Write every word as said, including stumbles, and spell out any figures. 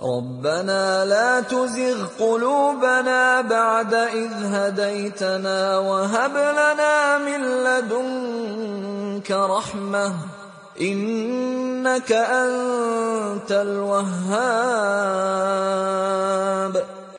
رَبَّنَا لَا تُزِغْ قُلُوبَنَا بَعْدَ إِذْ هَدَيْتَنَا وَهَبْ لَنَا مِن لَّدُنكَ رَحْمَةً إِنَّكَ أَنتَ الْوَهَّابُ